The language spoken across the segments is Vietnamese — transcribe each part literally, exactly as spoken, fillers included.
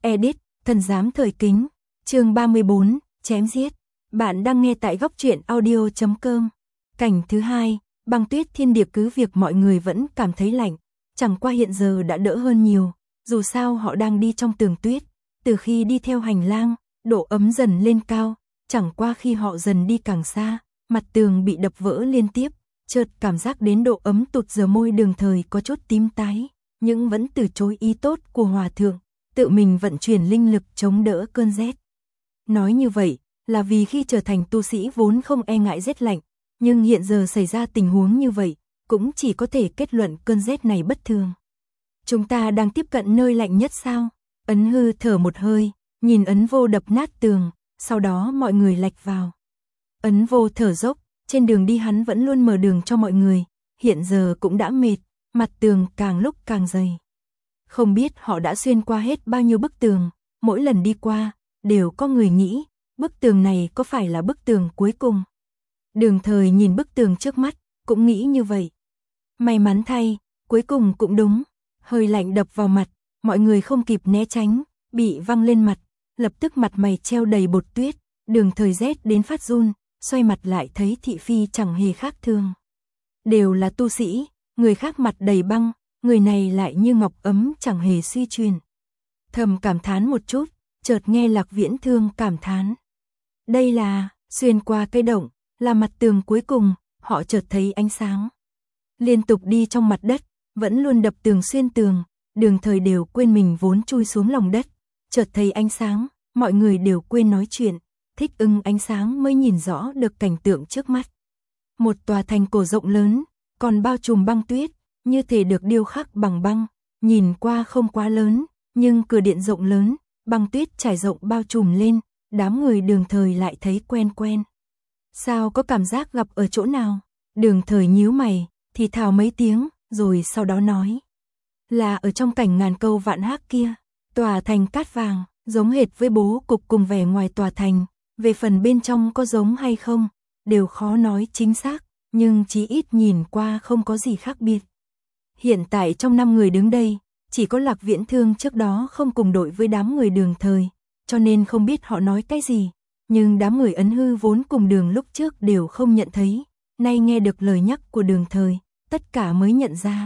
Edit, Thần Giám Thời Kính, chương ba mươi bốn, Chém Giết. Bạn đang nghe tại góc truyện audio chấm com. Cảnh thứ hai, băng tuyết thiên điệp cứ việc mọi người vẫn cảm thấy lạnh, chẳng qua hiện giờ đã đỡ hơn nhiều, dù sao họ đang đi trong tường tuyết, từ khi đi theo hành lang, độ ấm dần lên cao, chẳng qua khi họ dần đi càng xa, mặt tường bị đập vỡ liên tiếp, chợt cảm giác đến độ ấm tụt giờ môi Đường Thời có chút tím tái, nhưng vẫn từ chối ý tốt của hòa thượng, tự mình vận chuyển linh lực chống đỡ cơn rét. Nói như vậy là vì khi trở thành tu sĩ vốn không e ngại rét lạnh, nhưng hiện giờ xảy ra tình huống như vậy, cũng chỉ có thể kết luận cơn rét này bất thường. Chúng ta đang tiếp cận nơi lạnh nhất sao? Ấn Hư thở một hơi, nhìn Ấn Vô đập nát tường, sau đó mọi người lạch vào. Ấn Vô thở dốc, trên đường đi hắn vẫn luôn mở đường cho mọi người, hiện giờ cũng đã mệt, mặt tường càng lúc càng dày. Không biết họ đã xuyên qua hết bao nhiêu bức tường, mỗi lần đi qua, đều có người nghĩ, bức tường này có phải là bức tường cuối cùng? Đường Thời nhìn bức tường trước mắt, cũng nghĩ như vậy. May mắn thay, cuối cùng cũng đúng, hơi lạnh đập vào mặt, mọi người không kịp né tránh, bị văng lên mặt, lập tức mặt mày treo đầy bột tuyết, Đường Thời rét đến phát run, xoay mặt lại thấy thị phi chẳng hề khác thường. Đều là tu sĩ, người khác mặt đầy băng, người này lại như ngọc ấm chẳng hề suy truyền. Thầm cảm thán một chút, chợt nghe Lạc Viễn Thương cảm thán. Đây là, xuyên qua cái động, là mặt tường cuối cùng, họ chợt thấy ánh sáng. Liên tục đi trong mặt đất, vẫn luôn đập tường xuyên tường, Đường Thời đều quên mình vốn chui xuống lòng đất, chợt thấy ánh sáng, mọi người đều quên nói chuyện, thích ứng ánh sáng mới nhìn rõ được cảnh tượng trước mắt. Một tòa thành cổ rộng lớn, còn bao trùm băng tuyết, như thể được điêu khắc bằng băng, nhìn qua không quá lớn, nhưng cửa điện rộng lớn, băng tuyết trải rộng bao trùm lên, đám người Đường Thời lại thấy quen quen. Sao có cảm giác gặp ở chỗ nào? Đường Thời nhíu mày, thì thào mấy tiếng, rồi sau đó nói. Là ở trong cảnh ngàn câu vạn hác kia, tòa thành cát vàng, giống hệt với bố cục cùng vẻ ngoài tòa thành, về phần bên trong có giống hay không, đều khó nói chính xác, nhưng chí ít nhìn qua không có gì khác biệt. Hiện tại trong năm người đứng đây, chỉ có Lạc Viễn Thương trước đó không cùng đội với đám người Đường Thời, cho nên không biết họ nói cái gì, nhưng đám người Ấn Hư vốn cùng đường lúc trước đều không nhận thấy, nay nghe được lời nhắc của Đường Thời, tất cả mới nhận ra.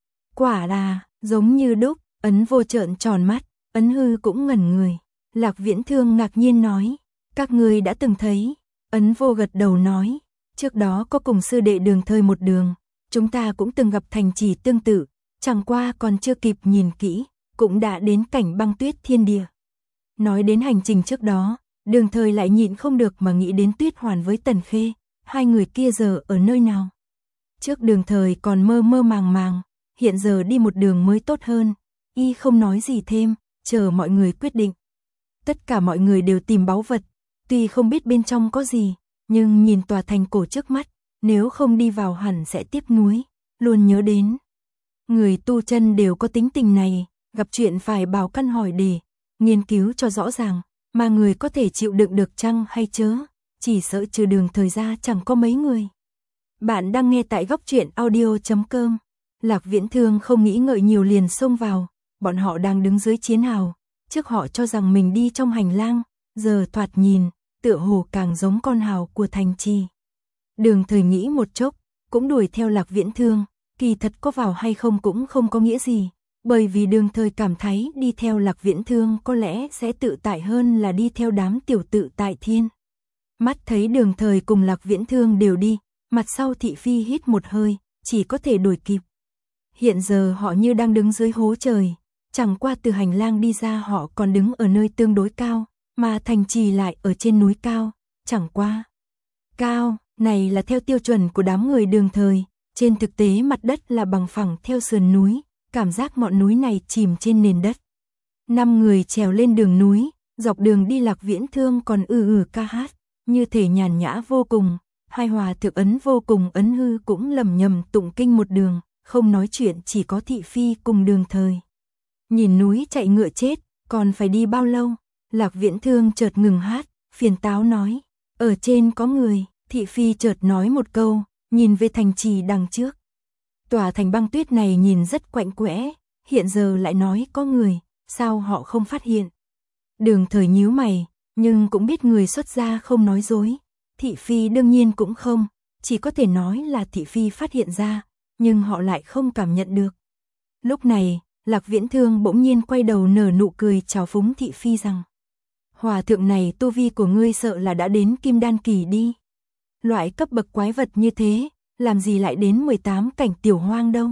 Quả là, giống như đúc, Ấn Vô trợn tròn mắt, Ấn Hư cũng ngẩn người. Lạc Viễn Thương ngạc nhiên nói, các ngươi đã từng thấy? Ấn Vô gật đầu nói, trước đó có cùng sư đệ Đường Thời một đường, chúng ta cũng từng gặp thành trì tương tự, chẳng qua còn chưa kịp nhìn kỹ, cũng đã đến cảnh băng tuyết thiên địa. Nói đến hành trình trước đó, Đường Thời lại nhịn không được mà nghĩ đến Tuyết Hoàn với Tần Khê, hai người kia giờ ở nơi nào? Trước Đường Thời còn mơ mơ màng màng, hiện giờ đi một đường mới tốt hơn, y không nói gì thêm, chờ mọi người quyết định. Tất cả mọi người đều tìm báu vật, tuy không biết bên trong có gì, nhưng nhìn tòa thành cổ trước mắt, nếu không đi vào hẳn sẽ tiếc nuối, luôn nhớ đến. Người tu chân đều có tính tình này, gặp chuyện phải bảo căn hỏi đề, nghiên cứu cho rõ ràng, mà người có thể chịu đựng được chăng hay chớ, chỉ sợ trừ Đường Thời ra chẳng có mấy người. Bạn đang nghe tại góc truyện audio chấm com. Lạc Viễn Thương không nghĩ ngợi nhiều liền xông vào, bọn họ đang đứng dưới chiến hào, trước họ cho rằng mình đi trong hành lang, giờ thoạt nhìn, tựa hồ càng giống con hào của thành trì. Đường Thời nghĩ một chốc, cũng đuổi theo Lạc Viễn Thương, kỳ thật có vào hay không cũng không có nghĩa gì, bởi vì Đường Thời cảm thấy đi theo Lạc Viễn Thương có lẽ sẽ tự tại hơn là đi theo đám tiểu tự tại thiên. Mắt thấy Đường Thời cùng Lạc Viễn Thương đều đi, mặt sau thị phi hít một hơi, chỉ có thể đuổi kịp. Hiện giờ họ như đang đứng dưới hố trời, chẳng qua từ hành lang đi ra họ còn đứng ở nơi tương đối cao, mà thành trì lại ở trên núi cao, chẳng qua. Cao, này là theo tiêu chuẩn của đám người Đường Thời, trên thực tế mặt đất là bằng phẳng theo sườn núi, cảm giác ngọn núi này chìm trên nền đất. Năm người trèo lên đường núi, dọc đường đi Lạc Viễn Thương còn ư ử ca hát, như thể nhàn nhã vô cùng, hai hòa thượng Ấn Vô cùng Ấn Hư cũng lầm nhầm tụng kinh một đường, không nói chuyện chỉ có thị phi cùng Đường Thời. Nhìn núi chạy ngựa chết, còn phải đi bao lâu? Lạc Viễn Thương chợt ngừng hát, phiền táo nói, ở trên có người, thị phi chợt nói một câu, nhìn về thành trì đằng trước. Tòa thành băng tuyết này nhìn rất quạnh quẽ, hiện giờ lại nói có người, sao họ không phát hiện, Đường Thời nhíu mày, nhưng cũng biết người xuất gia không nói dối. Thị phi đương nhiên cũng không, chỉ có thể nói là thị phi phát hiện ra, nhưng họ lại không cảm nhận được. Lúc này, Lạc Viễn Thương bỗng nhiên quay đầu nở nụ cười chào phúng thị phi rằng: Hòa thượng này tu vi của ngươi sợ là đã đến kim đan kỳ đi. Loại cấp bậc quái vật như thế, làm gì lại đến mười tám cảnh tiểu hoang đâu.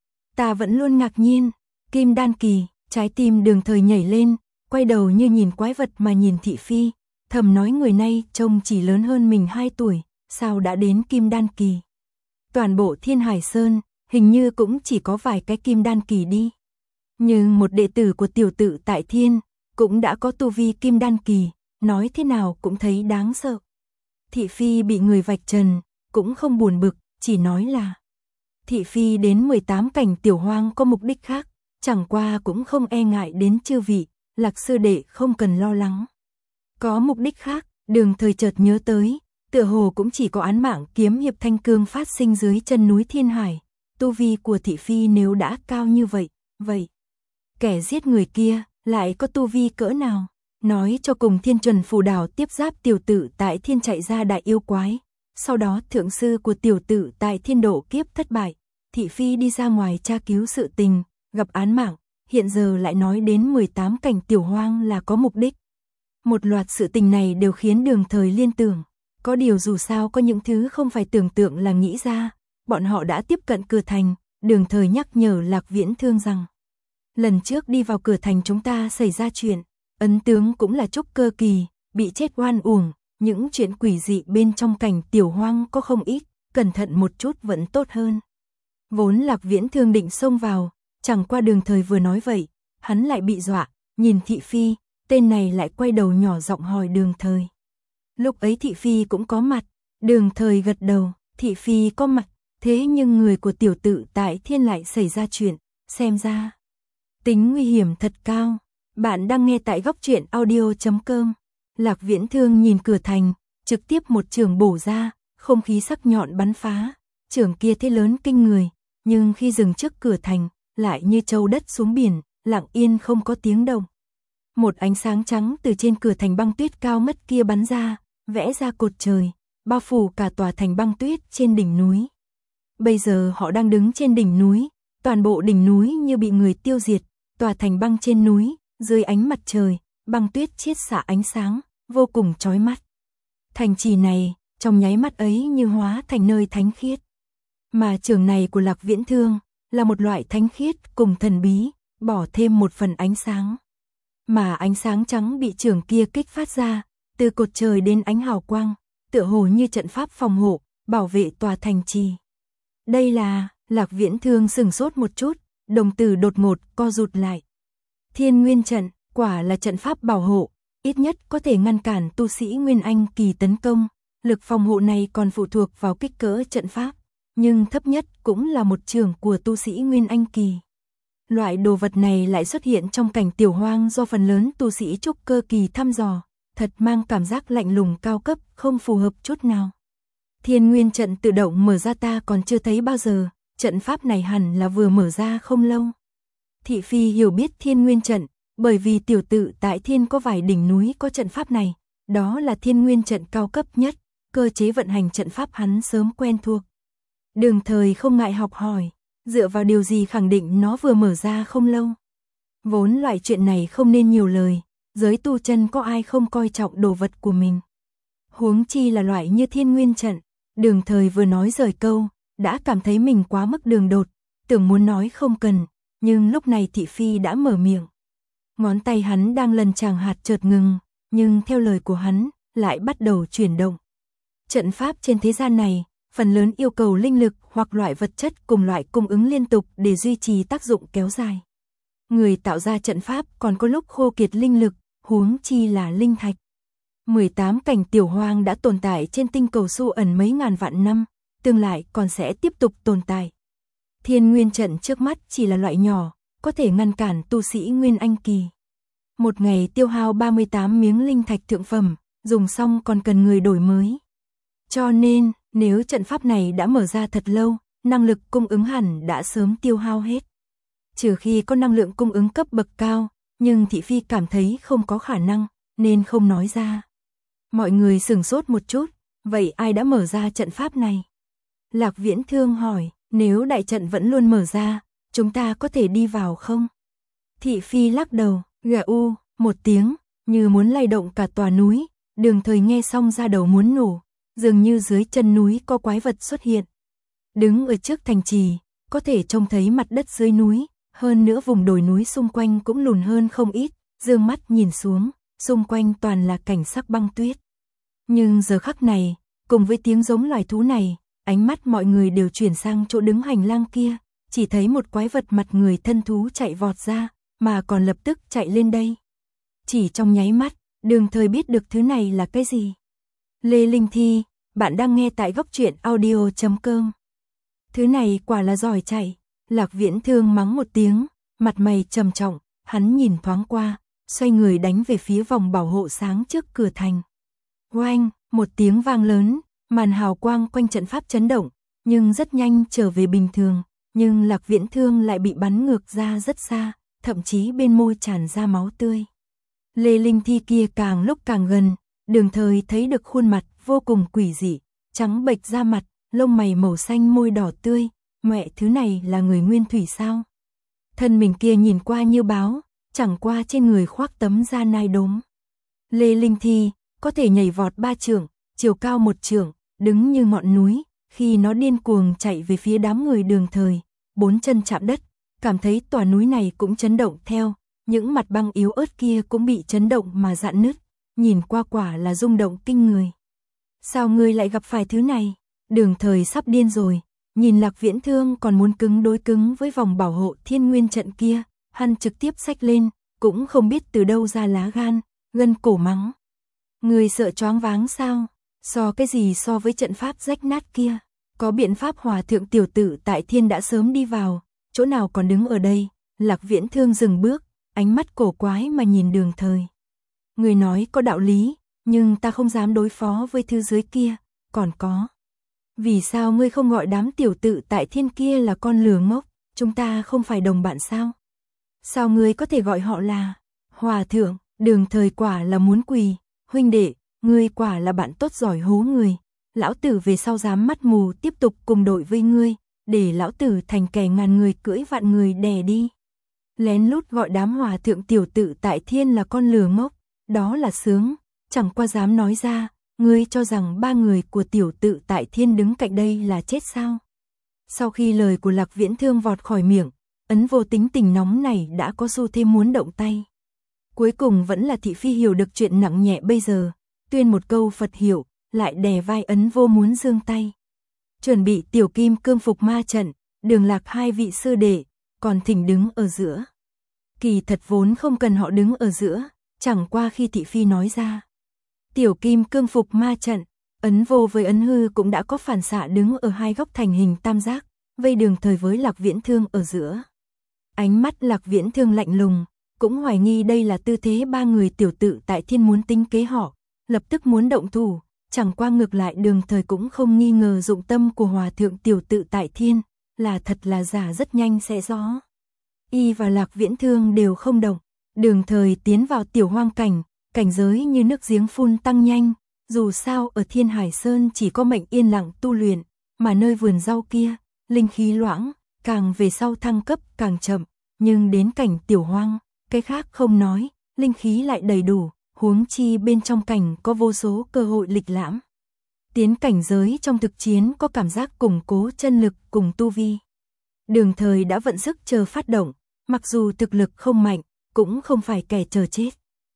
Ta vẫn luôn ngạc nhiên, kim đan kỳ, trái tim Đường Thời nhảy lên, quay đầu như nhìn quái vật mà nhìn thị phi, thầm nói người này trông chỉ lớn hơn mình hai tuổi, sao đã đến kim đan kỳ. Toàn bộ Thiên Hải Sơn, hình như cũng chỉ có vài cái kim đan kỳ đi. Nhưng một đệ tử của tiểu tự tại thiên, cũng đã có tu vi kim đan kỳ, nói thế nào cũng thấy đáng sợ. Thị phi bị người vạch trần, cũng không buồn bực, chỉ nói là thị phi đến mười tám cảnh tiểu hoang có mục đích khác, chẳng qua cũng không e ngại đến chư vị, Lạc sư đệ không cần lo lắng. Có mục đích khác, Đường Thời chợt nhớ tới, tựa hồ cũng chỉ có án mạng kiếm hiệp thanh cương phát sinh dưới chân núi Thiên Hải. Tu vi của thị phi nếu đã cao như vậy, vậy kẻ giết người kia lại có tu vi cỡ nào? Nói cho cùng Thiên Chuẩn Phù Đảo tiếp giáp tiểu tự tại thiên chạy ra đại yêu quái. Sau đó thượng sư của tiểu tự tại thiên độ kiếp thất bại. Thị phi đi ra ngoài tra cứu sự tình, gặp án mạng, hiện giờ lại nói đến mười tám cảnh tiểu hoang là có mục đích. Một loạt sự tình này đều khiến Đường Thời liên tưởng. Có điều dù sao có những thứ không phải tưởng tượng là nghĩ ra. Bọn họ đã tiếp cận cửa thành, Đường Thời nhắc nhở Lạc Viễn Thương rằng lần trước đi vào cửa thành chúng ta xảy ra chuyện, ấn tướng cũng là trúc cơ kỳ, bị chết oan uổng, những chuyện quỷ dị bên trong cảnh tiểu hoang có không ít, cẩn thận một chút vẫn tốt hơn. Vốn Lạc Viễn Thương định xông vào, chẳng qua Đường Thời vừa nói vậy, hắn lại bị dọa, nhìn thị phi, tên này lại quay đầu nhỏ giọng hỏi Đường Thời. Lúc ấy thị phi cũng có mặt, Đường Thời gật đầu, thị phi có mặt, thế nhưng người của tiểu tự tại thiên lại xảy ra chuyện, xem ra tính nguy hiểm thật cao. Bạn đang nghe tại góc truyện audio chấm com. Lạc Viễn Thương nhìn cửa thành, trực tiếp một trường bổ ra, không khí sắc nhọn bắn phá, trường kia thế lớn kinh người, nhưng khi dừng trước cửa thành, lại như trâu đất xuống biển, lặng yên không có tiếng động. Một ánh sáng trắng từ trên cửa thành băng tuyết cao mất kia bắn ra, vẽ ra cột trời, bao phủ cả tòa thành băng tuyết trên đỉnh núi. Bây giờ họ đang đứng trên đỉnh núi, toàn bộ đỉnh núi như bị người tiêu diệt, tòa thành băng trên núi, dưới ánh mặt trời, băng tuyết chiết xạ ánh sáng, vô cùng chói mắt. Thành trì này, trong nháy mắt ấy như hóa thành nơi thánh khiết. Mà trường này của Lạc Viễn Thương, là một loại thánh khiết cùng thần bí, bỏ thêm một phần ánh sáng. Mà ánh sáng trắng bị trường kia kích phát ra, từ cột trời đến ánh hào quang, tựa hồ như trận pháp phòng hộ, bảo vệ tòa thành trì. Đây là, Lạc Viễn Thương sừng sốt một chút, đồng tử đột ngột co rụt lại. Thiên Nguyên trận, quả là trận pháp bảo hộ, ít nhất có thể ngăn cản tu sĩ Nguyên Anh kỳ tấn công, lực phòng hộ này còn phụ thuộc vào kích cỡ trận pháp, nhưng thấp nhất cũng là một trường của tu sĩ Nguyên Anh kỳ. Loại đồ vật này lại xuất hiện trong cảnh tiểu hoang do phần lớn tu sĩ trúc cơ kỳ thăm dò, thật mang cảm giác lạnh lùng cao cấp, không phù hợp chút nào. Thiên Nguyên trận tự động mở ra ta còn chưa thấy bao giờ, trận pháp này hẳn là vừa mở ra không lâu. Thị phi hiểu biết Thiên Nguyên trận, bởi vì tiểu tự tại thiên có vài đỉnh núi có trận pháp này, đó là Thiên Nguyên trận cao cấp nhất, cơ chế vận hành trận pháp hắn sớm quen thuộc. Đường Thời không ngại học hỏi, dựa vào điều gì khẳng định nó vừa mở ra không lâu. Vốn loại chuyện này không nên nhiều lời, giới tu chân có ai không coi trọng đồ vật của mình. Huống chi là loại như Thiên Nguyên trận, Đường Thời vừa nói rời câu, đã cảm thấy mình quá mức đường đột, tưởng muốn nói không cần, nhưng lúc này thị phi đã mở miệng. Ngón tay hắn đang lần chàng hạt chợt ngừng, nhưng theo lời của hắn, lại bắt đầu chuyển động. Trận pháp trên thế gian này, phần lớn yêu cầu linh lực hoặc loại vật chất cùng loại cung ứng liên tục để duy trì tác dụng kéo dài. Người tạo ra trận pháp còn có lúc khô kiệt linh lực, huống chi là linh thạch. mười tám cảnh tiểu hoang đã tồn tại trên tinh cầu Su ẩn mấy ngàn vạn năm, tương lai còn sẽ tiếp tục tồn tại. Thiên Nguyên trận trước mắt chỉ là loại nhỏ, có thể ngăn cản tu sĩ Nguyên Anh kỳ. Một ngày tiêu hao ba mươi tám miếng linh thạch thượng phẩm, dùng xong còn cần người đổi mới. Cho nên, nếu trận pháp này đã mở ra thật lâu, năng lực cung ứng hẳn đã sớm tiêu hao hết. Trừ khi có năng lượng cung ứng cấp bậc cao, nhưng thị phi cảm thấy không có khả năng, nên không nói ra. Mọi người sửng sốt một chút, vậy ai đã mở ra trận pháp này? Lạc Viễn Thương hỏi, nếu đại trận vẫn luôn mở ra, chúng ta có thể đi vào không? Thị phi lắc đầu, gà u, một tiếng, như muốn lay động cả tòa núi, Đường Thời nghe xong ra đầu muốn nổ, dường như dưới chân núi có quái vật xuất hiện. Đứng ở trước thành trì, có thể trông thấy mặt đất dưới núi, hơn nữa vùng đồi núi xung quanh cũng lùn hơn không ít, dương mắt nhìn xuống, xung quanh toàn là cảnh sắc băng tuyết. Nhưng giờ khắc này, cùng với tiếng giống loài thú này, ánh mắt mọi người đều chuyển sang chỗ đứng hành lang kia, chỉ thấy một quái vật mặt người thân thú chạy vọt ra, mà còn lập tức chạy lên đây. Chỉ trong nháy mắt, Đường Thời biết được thứ này là cái gì. Lê Linh Thi, bạn đang nghe tại góc truyện audio chấm com. Thứ này quả là giỏi chạy, Lạc Viễn Thương mắng một tiếng, mặt mày trầm trọng, hắn nhìn thoáng qua, xoay người đánh về phía vòng bảo hộ sáng trước cửa thành. Oanh, một tiếng vang lớn, màn hào quang quanh trận pháp chấn động, nhưng rất nhanh trở về bình thường, nhưng Lạc Viễn Thương lại bị bắn ngược ra rất xa, thậm chí bên môi tràn ra máu tươi. Lê Linh Thi kia càng lúc càng gần, Đường Thời thấy được khuôn mặt vô cùng quỷ dị, trắng bệch da mặt, lông mày màu xanh môi đỏ tươi, mẹ thứ này là người nguyên thủy sao? Thân mình kia nhìn qua như báo, chẳng qua trên người khoác tấm da nai đốm. Lê Linh Thi có thể nhảy vọt ba trượng, chiều cao một trượng, đứng như ngọn núi, khi nó điên cuồng chạy về phía đám người Đường Thời, bốn chân chạm đất, cảm thấy tòa núi này cũng chấn động theo, những mặt băng yếu ớt kia cũng bị chấn động mà rạn nứt, nhìn qua quả là rung động kinh người. Sao ngươi lại gặp phải thứ này? Đường Thời sắp điên rồi, nhìn Lạc Viễn Thương còn muốn cứng đối cứng với vòng bảo hộ thiên nguyên trận kia, hắn trực tiếp xách lên, cũng không biết từ đâu ra lá gan, gân cổ mắng. Ngươi sợ choáng váng sao? So cái gì so với trận pháp rách nát kia? Có biện pháp hòa thượng tiểu tử tại thiên đã sớm đi vào, chỗ nào còn đứng ở đây? Lạc Viễn Thương dừng bước, ánh mắt cổ quái mà nhìn Đường Thời. Ngươi nói có đạo lý, nhưng ta không dám đối phó với thứ dưới kia, còn có. Vì sao ngươi không gọi đám tiểu tự tại thiên kia là con lừa ngốc, chúng ta không phải đồng bạn sao? Sao ngươi có thể gọi họ là hòa thượng? Đường Thời quả là muốn quỳ, huynh đệ, ngươi quả là bạn tốt giỏi hố người, lão tử về sau dám mắt mù tiếp tục cùng đội với ngươi, để lão tử thành kẻ ngàn người cưỡi vạn người đè đi. Lén lút gọi đám hòa thượng tiểu tự tại thiên là con lừa ngốc, đó là sướng, chẳng qua dám nói ra, ngươi cho rằng ba người của tiểu tự tại thiên đứng cạnh đây là chết sao? Sau khi lời của Lạc Viễn Thương vọt khỏi miệng, Ấn Vô tính tình nóng này đã có xu thế muốn động tay. Cuối cùng vẫn là thị phi hiểu được chuyện nặng nhẹ bây giờ, tuyên một câu Phật hiểu, lại đè vai Ấn Vô muốn giương tay. Chuẩn bị tiểu kim cương phục ma trận, Đường Lạc hai vị sư đệ, còn thỉnh đứng ở giữa. Kỳ thật vốn không cần họ đứng ở giữa, chẳng qua khi thị phi nói ra. Tiểu kim cương phục ma trận, Ấn Vô với Ấn Hư cũng đã có phản xạ đứng ở hai góc thành hình tam giác, vây Đường Thời với Lạc Viễn Thương ở giữa. Ánh mắt Lạc Viễn Thương lạnh lùng, cũng hoài nghi đây là tư thế ba người tiểu tự tại thiên muốn tính kế họ, lập tức muốn động thủ, chẳng qua ngược lại Đường Thời cũng không nghi ngờ dụng tâm của hòa thượng tiểu tự tại thiên, là thật là giả rất nhanh sẽ rõ. Y và Lạc Viễn Thương đều không động, Đường Thời tiến vào tiểu hoang cảnh, cảnh giới như nước giếng phun tăng nhanh, dù sao ở Thiên Hải Sơn chỉ có mệnh yên lặng tu luyện, mà nơi vườn rau kia, linh khí loãng, càng về sau thăng cấp càng chậm, nhưng đến cảnh tiểu hoang, cái khác không nói, linh khí lại đầy đủ, huống chi bên trong cảnh có vô số cơ hội lịch lãm. Tiến cảnh giới trong thực chiến có cảm giác củng cố chân lực cùng tu vi. Đường Thời đã vận sức chờ phát động, mặc dù thực lực không mạnh, cũng không phải kẻ chờ chết.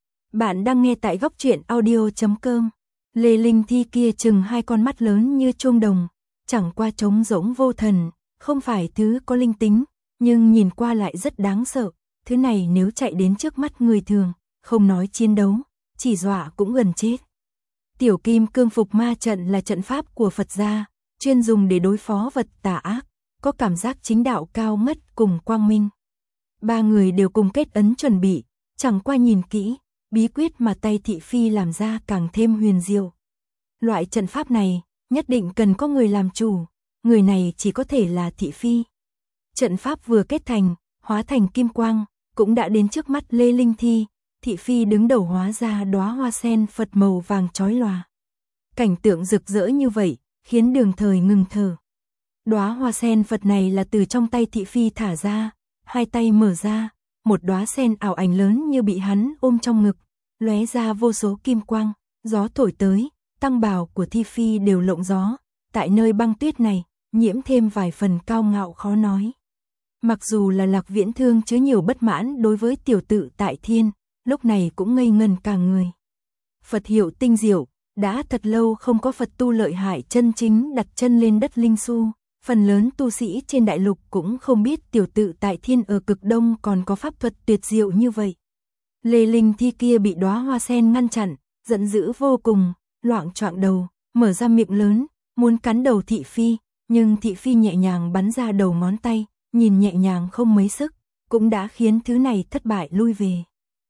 Bạn đang nghe tại góc truyện audio chấm com. Lê Linh Thi kia chừng hai con mắt lớn như chuông đồng, chẳng qua trống rỗng vô thần, không phải thứ có linh tính, nhưng nhìn qua lại rất đáng sợ. Thứ này nếu chạy đến trước mắt người thường, không nói chiến đấu, chỉ dọa cũng gần chết. Tiểu kim cương phục ma trận là trận pháp của Phật gia, chuyên dùng để đối phó vật tà ác, có cảm giác chính đạo cao ngất cùng quang minh. Ba người đều cùng kết ấn chuẩn bị, chẳng qua nhìn kỹ, bí quyết mà tay thị phi làm ra càng thêm huyền diệu. Loại trận pháp này, nhất định cần có người làm chủ, người này chỉ có thể là thị phi. Trận pháp vừa kết thành, hóa thành kim quang, cũng đã đến trước mắt Lê Linh Thi, thị phi đứng đầu hóa ra đóa hoa sen Phật màu vàng chói lòa. Cảnh tượng rực rỡ như vậy, khiến Đường Thời ngừng thở. Đóa hoa sen Phật này là từ trong tay thị phi thả ra, hai tay mở ra, một đóa sen ảo ảnh lớn như bị hắn ôm trong ngực, lóe ra vô số kim quang, gió thổi tới, tăng bào của thị phi đều lộng gió, tại nơi băng tuyết này, nhiễm thêm vài phần cao ngạo khó nói. Mặc dù là Lạc Viễn Thương chứa nhiều bất mãn đối với tiểu tự tại thiên, lúc này cũng ngây ngần cả người. Phật hiệu tinh diệu, đã thật lâu không có Phật tu lợi hại chân chính đặt chân lên đất linh su, phần lớn tu sĩ trên đại lục cũng không biết tiểu tự tại thiên ở cực đông còn có pháp thuật tuyệt diệu như vậy. Lê Linh Thi kia bị đóa hoa sen ngăn chặn, giận dữ vô cùng, loạng choạng đầu, mở ra miệng lớn, muốn cắn đầu thị phi, nhưng thị phi nhẹ nhàng bắn ra đầu ngón tay, nhìn nhẹ nhàng không mấy sức, cũng đã khiến thứ này thất bại lui về.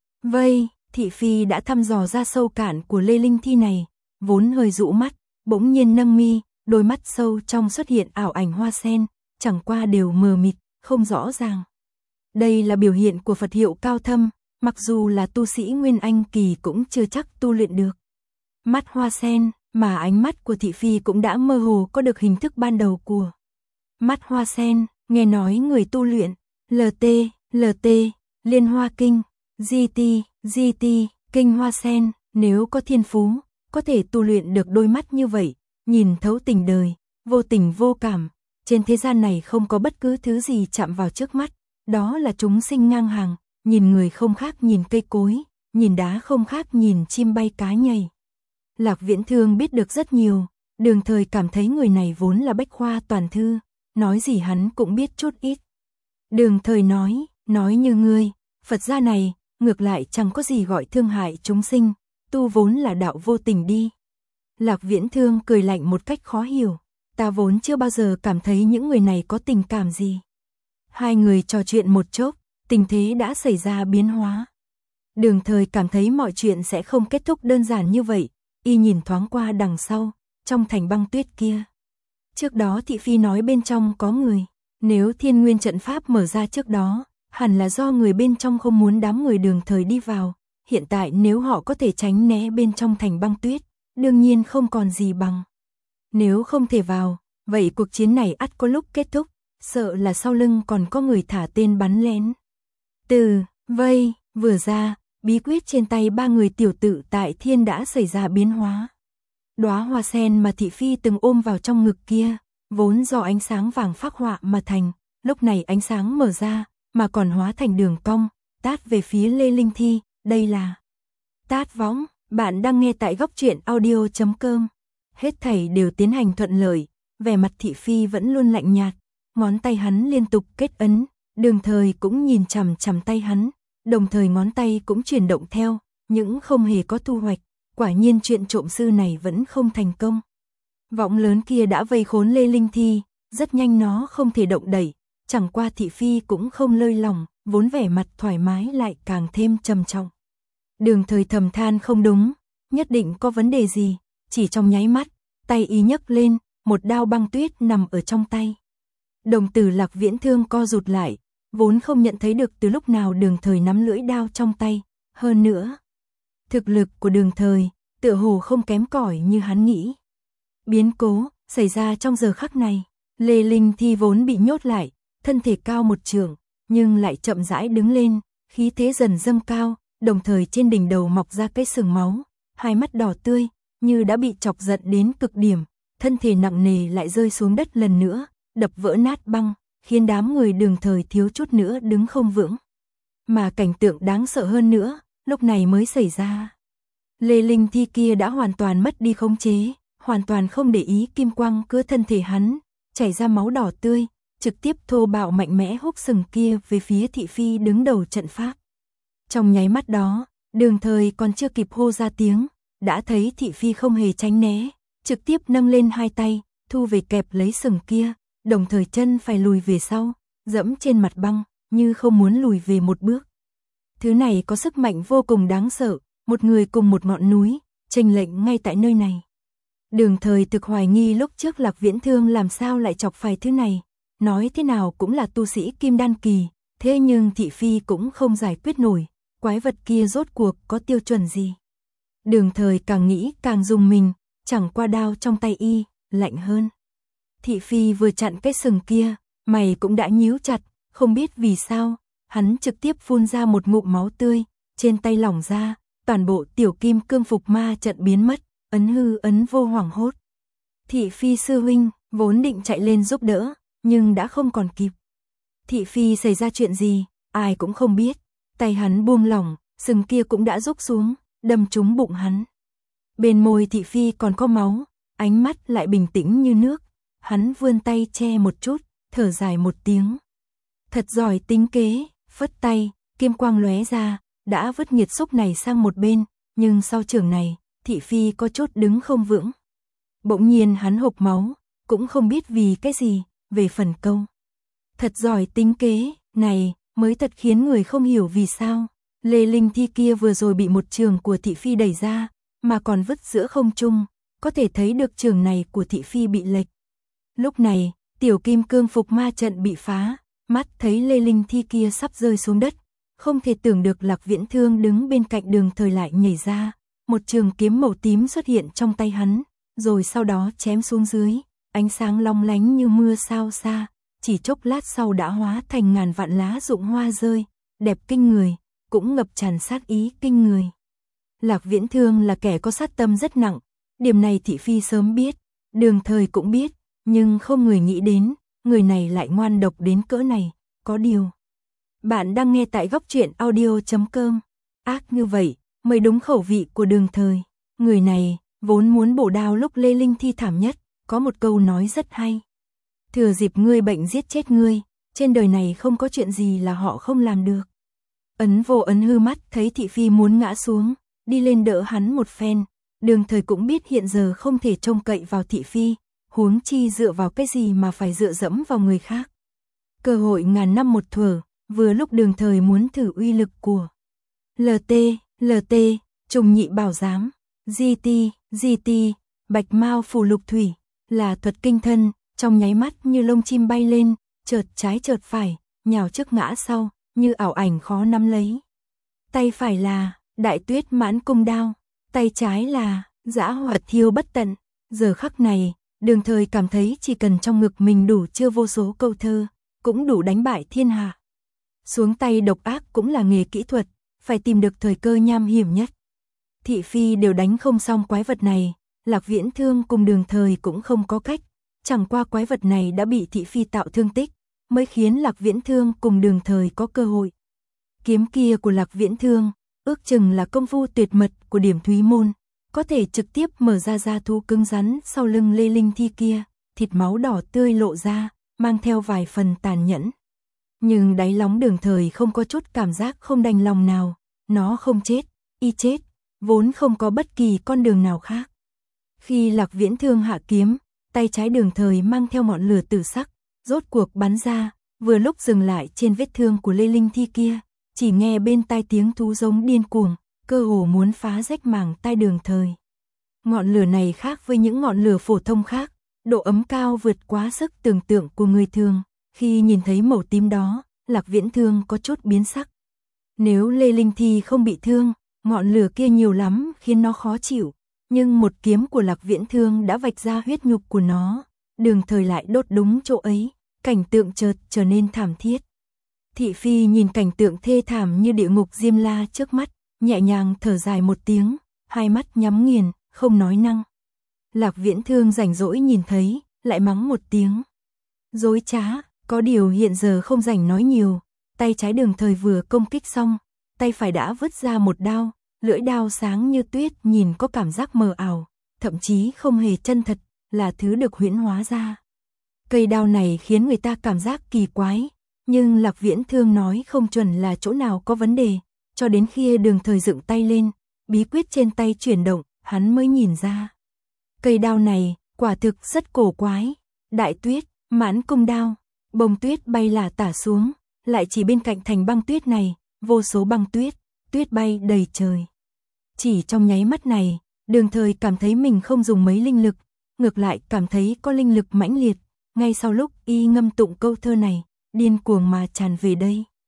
Vây, thị phi đã thăm dò ra sâu cạn của Lê Linh Thi này, vốn hơi dụ mắt, bỗng nhiên nâng mi, đôi mắt sâu trong xuất hiện ảo ảnh hoa sen, chẳng qua đều mờ mịt, không rõ ràng. Đây là biểu hiện của Phật hiệu cao thâm, mặc dù là tu sĩ Nguyên Anh kỳ cũng chưa chắc tu luyện được. Mắt hoa sen, mà ánh mắt của thị phi cũng đã mơ hồ có được hình thức ban đầu của mắt hoa sen, nghe nói người tu luyện, lờ tê, lờ tê, Liên Hoa Kinh, giê tê, giê tê, Kinh Hoa Sen, nếu có thiên phú, có thể tu luyện được đôi mắt như vậy, nhìn thấu tình đời, vô tình vô cảm, trên thế gian này không có bất cứ thứ gì chạm vào trước mắt, đó là chúng sinh ngang hàng, nhìn người không khác nhìn cây cối, nhìn đá không khác nhìn chim bay cá nhảy. Lạc Viễn Thương biết được rất nhiều, Đường Thời cảm thấy người này vốn là bách khoa toàn thư, nói gì hắn cũng biết chút ít. Đường Thời nói, nói như ngươi, Phật gia này, ngược lại chẳng có gì gọi thương hại chúng sinh, tu vốn là đạo vô tình đi. Lạc Viễn Thương cười lạnh một cách khó hiểu, ta vốn chưa bao giờ cảm thấy những người này có tình cảm gì. Hai người trò chuyện một chốc, tình thế đã xảy ra biến hóa. Đường Thời cảm thấy mọi chuyện sẽ không kết thúc đơn giản như vậy, y nhìn thoáng qua đằng sau, trong thành băng tuyết kia. Trước đó thị phi nói bên trong có người, nếu thiên nguyên trận pháp mở ra trước đó, hẳn là do người bên trong không muốn đám người Đường Thời đi vào, hiện tại nếu họ có thể tránh né bên trong thành băng tuyết, đương nhiên không còn gì bằng. Nếu không thể vào, vậy cuộc chiến này ắt có lúc kết thúc, sợ là sau lưng còn có người thả tên bắn lén. Từ vây vừa ra, bí quyết trên tay ba người tiểu tự tại thiên đã xảy ra biến hóa. Đóa hoa sen mà thị phi từng ôm vào trong ngực kia, vốn do ánh sáng vàng phác họa mà thành, lúc này ánh sáng mở ra, mà còn hóa thành đường cong, tát về phía Lê Linh Thi, đây là tát võng. Bạn đang nghe tại góc truyện audio chấm com. Hết thảy đều tiến hành thuận lợi, vẻ mặt thị phi vẫn luôn lạnh nhạt, ngón tay hắn liên tục kết ấn, Đường Thời cũng nhìn chằm chằm tay hắn, đồng thời ngón tay cũng chuyển động theo, nhưng không hề có thu hoạch, quả nhiên chuyện trộm sư này vẫn không thành công. Võng lớn kia đã vây khốn Lê Linh Thi, rất nhanh nó không thể động đẩy, chẳng qua thị phi cũng không lơi lòng, vốn vẻ mặt thoải mái lại càng thêm trầm trọng. Đường Thời thầm than không đúng, nhất định có vấn đề gì, chỉ trong nháy mắt, tay y nhấc lên, một đao băng tuyết nằm ở trong tay. Đồng tử Lạc Viễn Thương co rụt lại, vốn không nhận thấy được từ lúc nào Đường Thời nắm lưỡi đao trong tay, hơn nữa, thực lực của Đường Thời, tựa hồ không kém cỏi như hắn nghĩ. Biến cố xảy ra trong giờ khắc này, Lê Linh Thi vốn bị nhốt lại, thân thể cao một trượng, nhưng lại chậm rãi đứng lên, khí thế dần dâng cao. Đồng thời trên đỉnh đầu mọc ra cái sừng máu, hai mắt đỏ tươi, như đã bị chọc giận đến cực điểm, thân thể nặng nề lại rơi xuống đất lần nữa, đập vỡ nát băng, khiến đám người Đường Thời thiếu chút nữa đứng không vững. Mà cảnh tượng đáng sợ hơn nữa, lúc này mới xảy ra. Lê Linh Thi kia đã hoàn toàn mất đi khống chế, hoàn toàn không để ý kim quang cứa thân thể hắn, chảy ra máu đỏ tươi, trực tiếp thô bạo mạnh mẽ húc sừng kia về phía thị phi đứng đầu trận pháp. Trong nháy mắt đó, Đường Thời còn chưa kịp hô ra tiếng, đã thấy thị phi không hề tránh né, trực tiếp nâng lên hai tay, thu về kẹp lấy sừng kia, đồng thời chân phải lùi về sau, dẫm trên mặt băng, như không muốn lùi về một bước. Thứ này có sức mạnh vô cùng đáng sợ, một người cùng một ngọn núi, chênh lệch ngay tại nơi này. Đường Thời thực hoài nghi lúc trước Lạc Viễn Thương làm sao lại chọc phải thứ này, nói thế nào cũng là tu sĩ kim đan kỳ, Thế nhưng thị phi cũng không giải quyết nổi, quái vật kia rốt cuộc có tiêu chuẩn gì. Đường Thời càng nghĩ càng rùng mình, chẳng qua đao trong tay y, lạnh hơn. Thị phi vừa chặn cái sừng kia, mày cũng đã nhíu chặt, không biết vì sao, hắn trực tiếp phun ra một ngụm máu tươi, trên tay lỏng ra, toàn bộ tiểu kim cương phục ma trận biến mất, ấn hư ấn vô hoảng hốt. Thị phi sư huynh, vốn định chạy lên giúp đỡ, nhưng đã không còn kịp. Thị phi xảy ra chuyện gì, ai cũng không biết, tay hắn buông lỏng, sừng kia cũng đã rúc xuống, đâm trúng bụng hắn. Bên môi thị phi còn có máu, ánh mắt lại bình tĩnh như nước, hắn vươn tay che một chút, thở dài một tiếng. Thật giỏi tính kế, phất tay, kim quang lóe ra, đã vứt nghiệt xúc này sang một bên, nhưng sau trường này, thị phi có chút đứng không vững. Bỗng nhiên hắn hộc máu, cũng không biết vì cái gì, về phần câu. Thật giỏi tính kế, này, mới thật khiến người không hiểu vì sao. Lê Linh Thi kia vừa rồi bị một trường của thị phi đẩy ra, mà còn vứt giữa không trung, có thể thấy được trường này của thị phi bị lệch. Lúc này, tiểu kim cương phục ma trận bị phá, mắt thấy Lê Linh Thi kia sắp rơi xuống đất, không thể tưởng được Lạc Viễn Thương đứng bên cạnh Đường Thời lại nhảy ra, một trường kiếm màu tím xuất hiện trong tay hắn, rồi sau đó chém xuống dưới, ánh sáng long lánh như mưa sao xa, chỉ chốc lát sau đã hóa thành ngàn vạn lá rụng hoa rơi, đẹp kinh người, cũng ngập tràn sát ý kinh người. Lạc Viễn Thương là kẻ có sát tâm rất nặng, điểm này thị phi sớm biết, Đường Thời cũng biết, nhưng không người nghĩ đến, người này lại ngoan độc đến cỡ này, có điều. Bạn đang nghe tại góc truyện audio chấm com, ác như vậy, mới đúng khẩu vị của Đường Thời. Người này, vốn muốn bổ đao lúc Lê Linh Thi thảm nhất, có một câu nói rất hay. Thừa dịp ngươi bệnh giết chết ngươi, trên đời này không có chuyện gì là họ không làm được. Ấn vô ấn hư mắt thấy thị phi muốn ngã xuống, đi lên đỡ hắn một phen, Đường Thời cũng biết hiện giờ không thể trông cậy vào thị phi, huống chi dựa vào cái gì mà phải dựa dẫm vào người khác. Cơ hội ngàn năm một thuở, vừa lúc Đường Thời muốn thử uy lực của lờ tê, lờ tê, trùng nhị bảo giám, giê tê, giê tê, bạch mao phù lục thủy, là thuật kinh thân, trong nháy mắt như lông chim bay lên, chợt trái chợt phải, nhào trước ngã sau, như ảo ảnh khó nắm lấy. Tay phải là Đại Tuyết Mãn Cung đao, tay trái là Dã Hỏa Thiêu Bất Tận. Giờ khắc này, Đường Thời cảm thấy chỉ cần trong ngực mình đủ chưa vô số câu thơ, cũng đủ đánh bại thiên hạ. Xuống tay độc ác cũng là nghề kỹ thuật, phải tìm được thời cơ nham hiểm nhất. Thị phi đều đánh không xong quái vật này, Lạc Viễn Thương cùng Đường Thời cũng không có cách, chẳng qua quái vật này đã bị thị phi tạo thương tích, mới khiến Lạc Viễn Thương cùng Đường Thời có cơ hội. Kiếm kia của Lạc Viễn Thương, ước chừng là công phu tuyệt mật của Điểm Thúy Môn, có thể trực tiếp mở ra da thú cứng rắn sau lưng Lê Linh Thi kia, thịt máu đỏ tươi lộ ra, mang theo vài phần tàn nhẫn. Nhưng đáy lòng Đường Thời không có chút cảm giác không đành lòng nào, nó không chết, y chết, vốn không có bất kỳ con đường nào khác. Khi Lạc Viễn Thương hạ kiếm, tay trái Đường Thời mang theo ngọn lửa tử sắc, rốt cuộc bắn ra, vừa lúc dừng lại trên vết thương của Lê Linh Thi kia, chỉ nghe bên tai tiếng thú giống điên cuồng, cơ hồ muốn phá rách màng tai Đường Thời. Ngọn lửa này khác với những ngọn lửa phổ thông khác, độ ấm cao vượt quá sức tưởng tượng của người thường, khi nhìn thấy màu tím đó, Lạc Viễn Thương có chút biến sắc. Nếu Lê Linh Thi không bị thương, ngọn lửa kia nhiều lắm khiến nó khó chịu, nhưng một kiếm của Lạc Viễn Thương đã vạch ra huyết nhục của nó, Đường Thời lại đốt đúng chỗ ấy, cảnh tượng chợt trở nên thảm thiết. Thị phi nhìn cảnh tượng thê thảm như địa ngục Diêm La trước mắt, nhẹ nhàng thở dài một tiếng, hai mắt nhắm nghiền, không nói năng. Lạc Viễn Thương rảnh rỗi nhìn thấy, lại mắng một tiếng. Dối trá, có điều hiện giờ không rảnh nói nhiều, tay trái Đường Thời vừa công kích xong, tay phải đã vứt ra một đao, lưỡi đao sáng như tuyết nhìn có cảm giác mờ ảo, thậm chí không hề chân thật, là thứ được huyễn hóa ra. Cây đao này khiến người ta cảm giác kỳ quái, nhưng Lạc Viễn Thương nói không chuẩn là chỗ nào có vấn đề, cho đến khi Đường Thời dựng tay lên, bí quyết trên tay chuyển động, hắn mới nhìn ra. Cây đao này, quả thực rất cổ quái, Đại Tuyết, Mãn Cung đao, bông tuyết bay lả tả xuống, lại chỉ bên cạnh thành băng tuyết này, vô số băng tuyết, tuyết bay đầy trời. Chỉ trong nháy mắt này, Đường Thời cảm thấy mình không dùng mấy linh lực, ngược lại cảm thấy có linh lực mãnh liệt, ngay sau lúc y ngâm tụng câu thơ này, điên cuồng mà tràn về đây.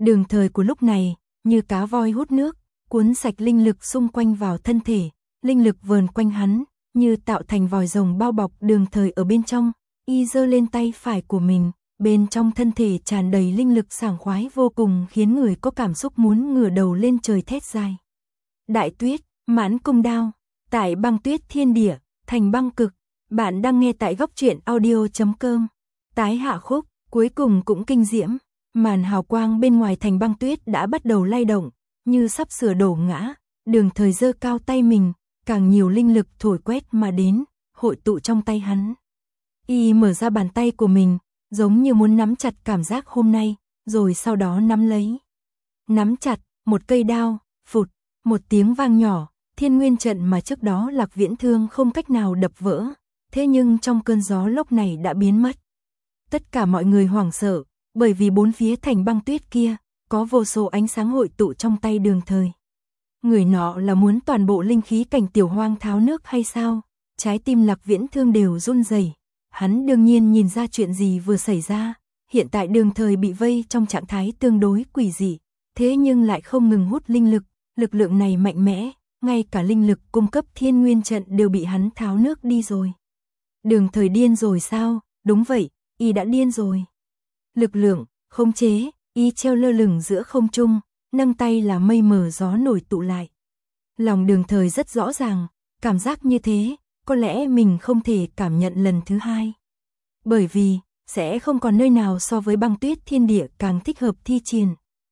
Đường Thời của lúc này, như cá voi hút nước, cuốn sạch linh lực xung quanh vào thân thể, linh lực vờn quanh hắn, như tạo thành vòi rồng bao bọc Đường Thời ở bên trong. Y giơ lên tay phải của mình, bên trong thân thể tràn đầy linh lực sảng khoái vô cùng, khiến người có cảm xúc muốn ngửa đầu lên trời thét dài. Đại Tuyết, Mãn Cung Đao, tại Băng Tuyết Thiên Địa, Thành Băng Cực. Bạn đang nghe tại góc truyện audio chấm com. Tái hạ khúc, cuối cùng cũng kinh diễm. Màn hào quang bên ngoài Thành Băng Tuyết đã bắt đầu lay động, như sắp sửa đổ ngã. Đường Thời giơ cao tay mình, càng nhiều linh lực thổi quét mà đến, hội tụ trong tay hắn. Y mở ra bàn tay của mình, giống như muốn nắm chặt cảm giác hôm nay, rồi sau đó nắm lấy. Nắm chặt, một cây đao, phụt, một tiếng vang nhỏ, thiên nguyên trận mà trước đó Lạc Viễn Thương không cách nào đập vỡ, thế nhưng trong cơn gió lốc này đã biến mất. Tất cả mọi người hoảng sợ, bởi vì bốn phía Thành Băng Tuyết kia, có vô số ánh sáng hội tụ trong tay Đường Thời. Người nọ là muốn toàn bộ linh khí cảnh Tiểu Hoang tháo nước hay sao? Trái tim Lạc Viễn Thương đều run rẩy. Hắn đương nhiên nhìn ra chuyện gì vừa xảy ra, hiện tại Đường Thời bị vây trong trạng thái tương đối quỷ dị, thế nhưng lại không ngừng hút linh lực, lực lượng này mạnh mẽ, ngay cả linh lực cung cấp thiên nguyên trận đều bị hắn tháo nước đi rồi. Đường Thời điên rồi sao? Đúng vậy, y đã điên rồi. Lực lượng, khống chế, y treo lơ lửng giữa không trung, nâng tay là mây mờ gió nổi tụ lại. Lòng Đường Thời rất rõ ràng, cảm giác như thế, có lẽ mình không thể cảm nhận lần thứ hai. Bởi vì, sẽ không còn nơi nào so với Băng Tuyết Thiên Địa càng thích hợp thi triển.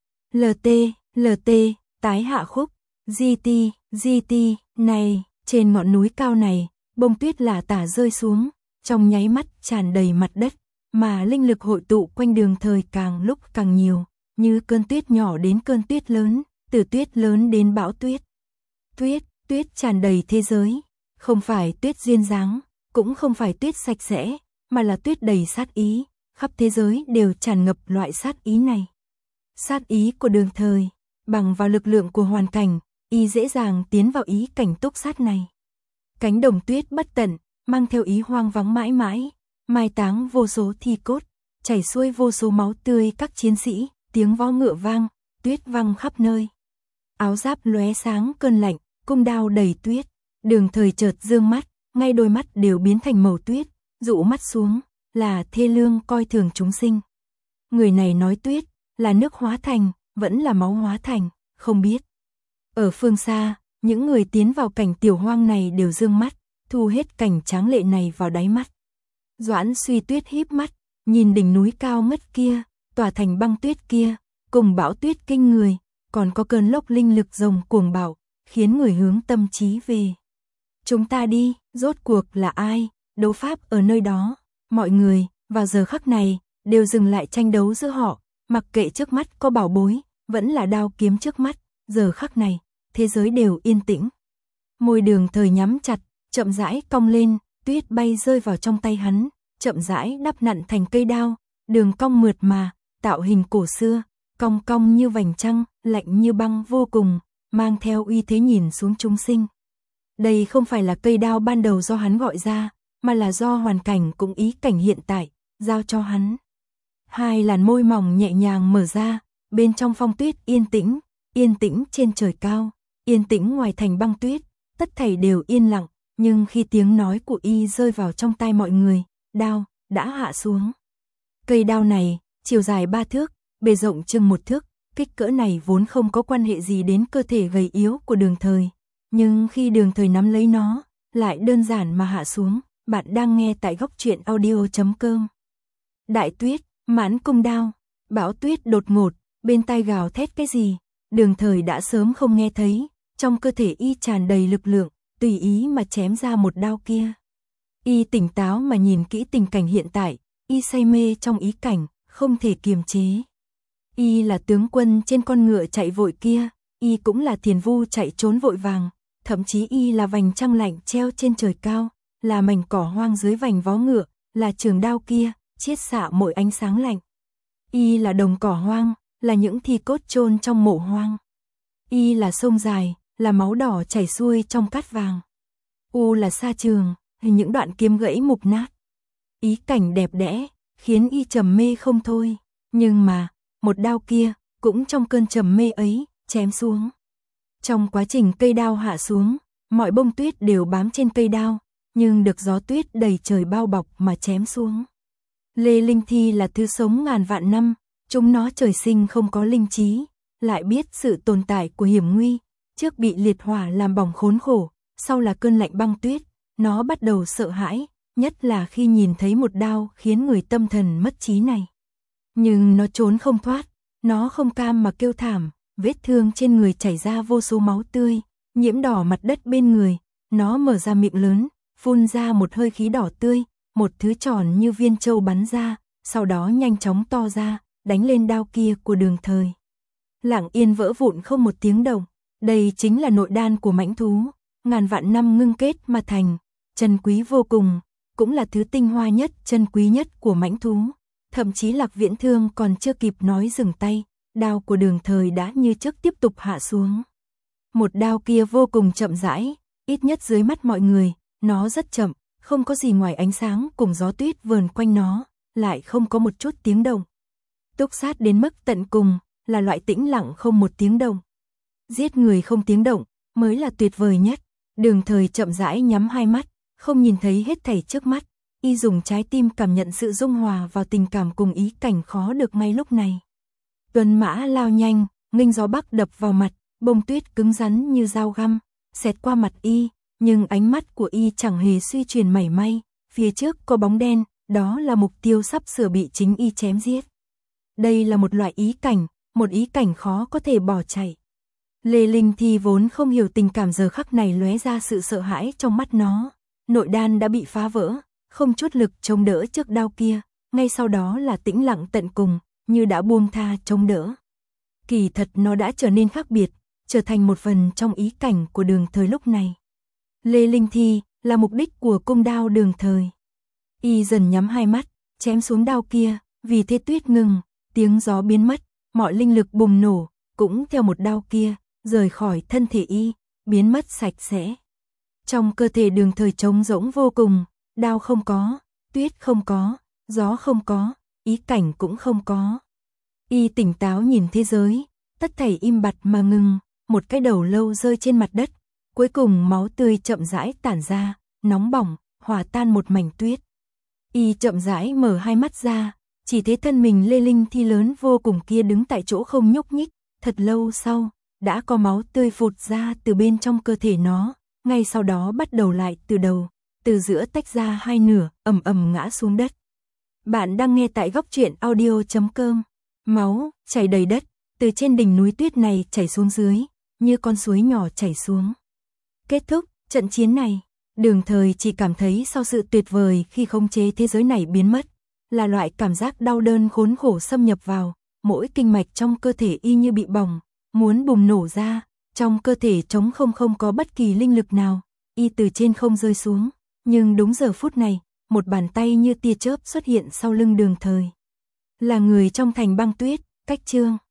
lờ tê, lờ tê, tái hạ khúc, giê tê, giê tê, này, trên ngọn núi cao này, bông tuyết lả tả rơi xuống, trong nháy mắt tràn đầy mặt đất, mà linh lực hội tụ quanh Đường Thời càng lúc càng nhiều, như cơn tuyết nhỏ đến cơn tuyết lớn, từ tuyết lớn đến bão tuyết. Tuyết, tuyết tràn đầy thế giới. Không phải tuyết duyên dáng, cũng không phải tuyết sạch sẽ, mà là tuyết đầy sát ý, khắp thế giới đều tràn ngập loại sát ý này. Sát ý của Đường Thời, bằng vào lực lượng của hoàn cảnh, y dễ dàng tiến vào ý cảnh túc sát này. Cánh đồng tuyết bất tận, mang theo ý hoang vắng mãi mãi, mai táng vô số thi cốt, chảy xuôi vô số máu tươi các chiến sĩ, tiếng vó ngựa vang, tuyết văng khắp nơi. Áo giáp lóe sáng cơn lạnh, cung đao đầy tuyết. Đường Thời chợt dương mắt, ngay đôi mắt đều biến thành màu tuyết, dụ mắt xuống, là thê lương coi thường chúng sinh. Người này nói tuyết, là nước hóa thành, vẫn là máu hóa thành, không biết. Ở phương xa, những người tiến vào cảnh Tiểu Hoang này đều dương mắt, thu hết cảnh tráng lệ này vào đáy mắt. Doãn Suy Tuyết híp mắt, nhìn đỉnh núi cao ngất kia, tòa thành băng tuyết kia, cùng bão tuyết kinh người, còn có cơn lốc linh lực rồng cuồng bạo, khiến người hướng tâm trí về. Chúng ta đi, rốt cuộc là ai, đấu pháp ở nơi đó. Mọi người, vào giờ khắc này, đều dừng lại tranh đấu giữa họ, mặc kệ trước mắt có bảo bối, vẫn là đao kiếm trước mắt, giờ khắc này, thế giới đều yên tĩnh. Môi Đường Thời nhắm chặt, chậm rãi cong lên, tuyết bay rơi vào trong tay hắn, chậm rãi đắp nặn thành cây đao, đường cong mượt mà, tạo hình cổ xưa, cong cong như vành trăng, lạnh như băng vô cùng, mang theo uy thế nhìn xuống chúng sinh. Đây không phải là cây đao ban đầu do hắn gọi ra, mà là do hoàn cảnh cũng ý cảnh hiện tại, giao cho hắn. Hai làn môi mỏng nhẹ nhàng mở ra, bên trong phong tuyết yên tĩnh, yên tĩnh trên trời cao, yên tĩnh ngoài thành băng tuyết, tất thảy đều yên lặng, nhưng khi tiếng nói của y rơi vào trong tai mọi người, đao đã hạ xuống. Cây đao này, chiều dài ba thước, bề rộng chừng một thước, kích cỡ này vốn không có quan hệ gì đến cơ thể gầy yếu của Đường Thời. Nhưng khi Đường Thời nắm lấy nó, lại đơn giản mà hạ xuống. Bạn đang nghe tại góc truyện audio chấm com. Đại Tuyết, Mãn Cung Đao, bão tuyết đột ngột, bên tai gào thét cái gì, Đường Thời đã sớm không nghe thấy, trong cơ thể y tràn đầy lực lượng, tùy ý mà chém ra một đao kia. Y tỉnh táo mà nhìn kỹ tình cảnh hiện tại, y say mê trong ý cảnh, không thể kiềm chế. Y là tướng quân trên con ngựa chạy vội kia, y cũng là thiền vu chạy trốn vội vàng, thậm chí y là vành trăng lạnh treo trên trời cao, là mảnh cỏ hoang dưới vành vó ngựa, là trường đao kia, chiết xạ mỗi ánh sáng lạnh. Y là đồng cỏ hoang, là những thi cốt chôn trong mộ hoang. Y là sông dài, là máu đỏ chảy xuôi trong cát vàng. U là sa trường, hình những đoạn kiếm gãy mục nát. Ý cảnh đẹp đẽ, khiến y trầm mê không thôi. Nhưng mà, một đao kia, cũng trong cơn trầm mê ấy, chém xuống. Trong quá trình cây đao hạ xuống, mọi bông tuyết đều bám trên cây đao, nhưng được gió tuyết đầy trời bao bọc mà chém xuống. Lê Linh Thi là thứ sống ngàn vạn năm, chúng nó trời sinh không có linh trí, lại biết sự tồn tại của hiểm nguy, trước bị liệt hỏa làm bỏng khốn khổ, sau là cơn lạnh băng tuyết, nó bắt đầu sợ hãi, nhất là khi nhìn thấy một đao khiến người tâm thần mất trí này. Nhưng nó trốn không thoát, nó không cam mà kêu thảm, vết thương trên người chảy ra vô số máu tươi, nhiễm đỏ mặt đất bên người, nó mở ra miệng lớn, phun ra một hơi khí đỏ tươi, một thứ tròn như viên châu bắn ra, sau đó nhanh chóng to ra, đánh lên đao kia của Đường Thời. Lặng yên vỡ vụn không một tiếng động, đây chính là nội đan của mãnh thú, ngàn vạn năm ngưng kết mà thành, chân quý vô cùng, cũng là thứ tinh hoa nhất, chân quý nhất của mãnh thú. Thậm chí Lạc Viễn Thương còn chưa kịp nói dừng tay, đao của Đường Thời đã như trước tiếp tục hạ xuống. Một đao kia vô cùng chậm rãi, ít nhất dưới mắt mọi người, nó rất chậm, không có gì ngoài ánh sáng cùng gió tuyết vờn quanh nó, lại không có một chút tiếng động. Túc sát đến mức tận cùng, là loại tĩnh lặng không một tiếng động. Giết người không tiếng động, mới là tuyệt vời nhất. Đường Thời chậm rãi nhắm hai mắt, không nhìn thấy hết thảy trước mắt. Y dùng trái tim cảm nhận sự dung hòa vào tình cảm cùng ý cảnh khó được ngay lúc này. Tuần mã lao nhanh, nghênh gió bắc đập vào mặt, bông tuyết cứng rắn như dao găm, xẹt qua mặt Y, nhưng ánh mắt của Y chẳng hề suy chuyển mảy may, phía trước có bóng đen, đó là mục tiêu sắp sửa bị chính Y chém giết. Đây là một loại ý cảnh, một ý cảnh khó có thể bỏ chạy. Lê Linh Thi vốn không hiểu tình cảm giờ khắc này lóe ra sự sợ hãi trong mắt nó, nội đan đã bị phá vỡ, không chút lực chống đỡ trước đao kia, ngay sau đó là tĩnh lặng tận cùng, như đã buông tha chống đỡ. Kỳ thật nó đã trở nên khác biệt, trở thành một phần trong ý cảnh của Đường Thời lúc này. Lê Linh Thi là mục đích của cung đao Đường Thời. Y dần nhắm hai mắt, chém xuống đao kia, vì thế tuyết ngừng, tiếng gió biến mất, mọi linh lực bùng nổ, cũng theo một đao kia, rời khỏi thân thể Y, biến mất sạch sẽ. Trong cơ thể Đường Thời trống rỗng vô cùng, đao không có, tuyết không có, gió không có, ý cảnh cũng không có. Y tỉnh táo nhìn thế giới, tất thảy im bặt mà ngừng, một cái đầu lâu rơi trên mặt đất, cuối cùng máu tươi chậm rãi tản ra, nóng bỏng, hòa tan một mảnh tuyết. Y chậm rãi mở hai mắt ra, chỉ thấy thân mình Lê Linh Thi lớn vô cùng kia đứng tại chỗ không nhúc nhích, thật lâu sau, đã có máu tươi phụt ra từ bên trong cơ thể nó, ngay sau đó bắt đầu lại từ đầu, từ giữa tách ra hai nửa, ầm ầm ngã xuống đất. Bạn đang nghe tại góc truyện audio chấm com. Máu chảy đầy đất, từ trên đỉnh núi tuyết này chảy xuống dưới, như con suối nhỏ chảy xuống. Kết thúc trận chiến này, Đường Thời chỉ cảm thấy sau sự tuyệt vời khi khống chế thế giới này biến mất, là loại cảm giác đau đớn khốn khổ xâm nhập vào, mỗi kinh mạch trong cơ thể Y như bị bỏng, muốn bùng nổ ra, trong cơ thể trống không không có bất kỳ linh lực nào, Y từ trên không rơi xuống, nhưng đúng giờ phút này, một bàn tay như tia chớp xuất hiện sau lưng Đường Thời. Là người trong thành băng tuyết, Cách Trương.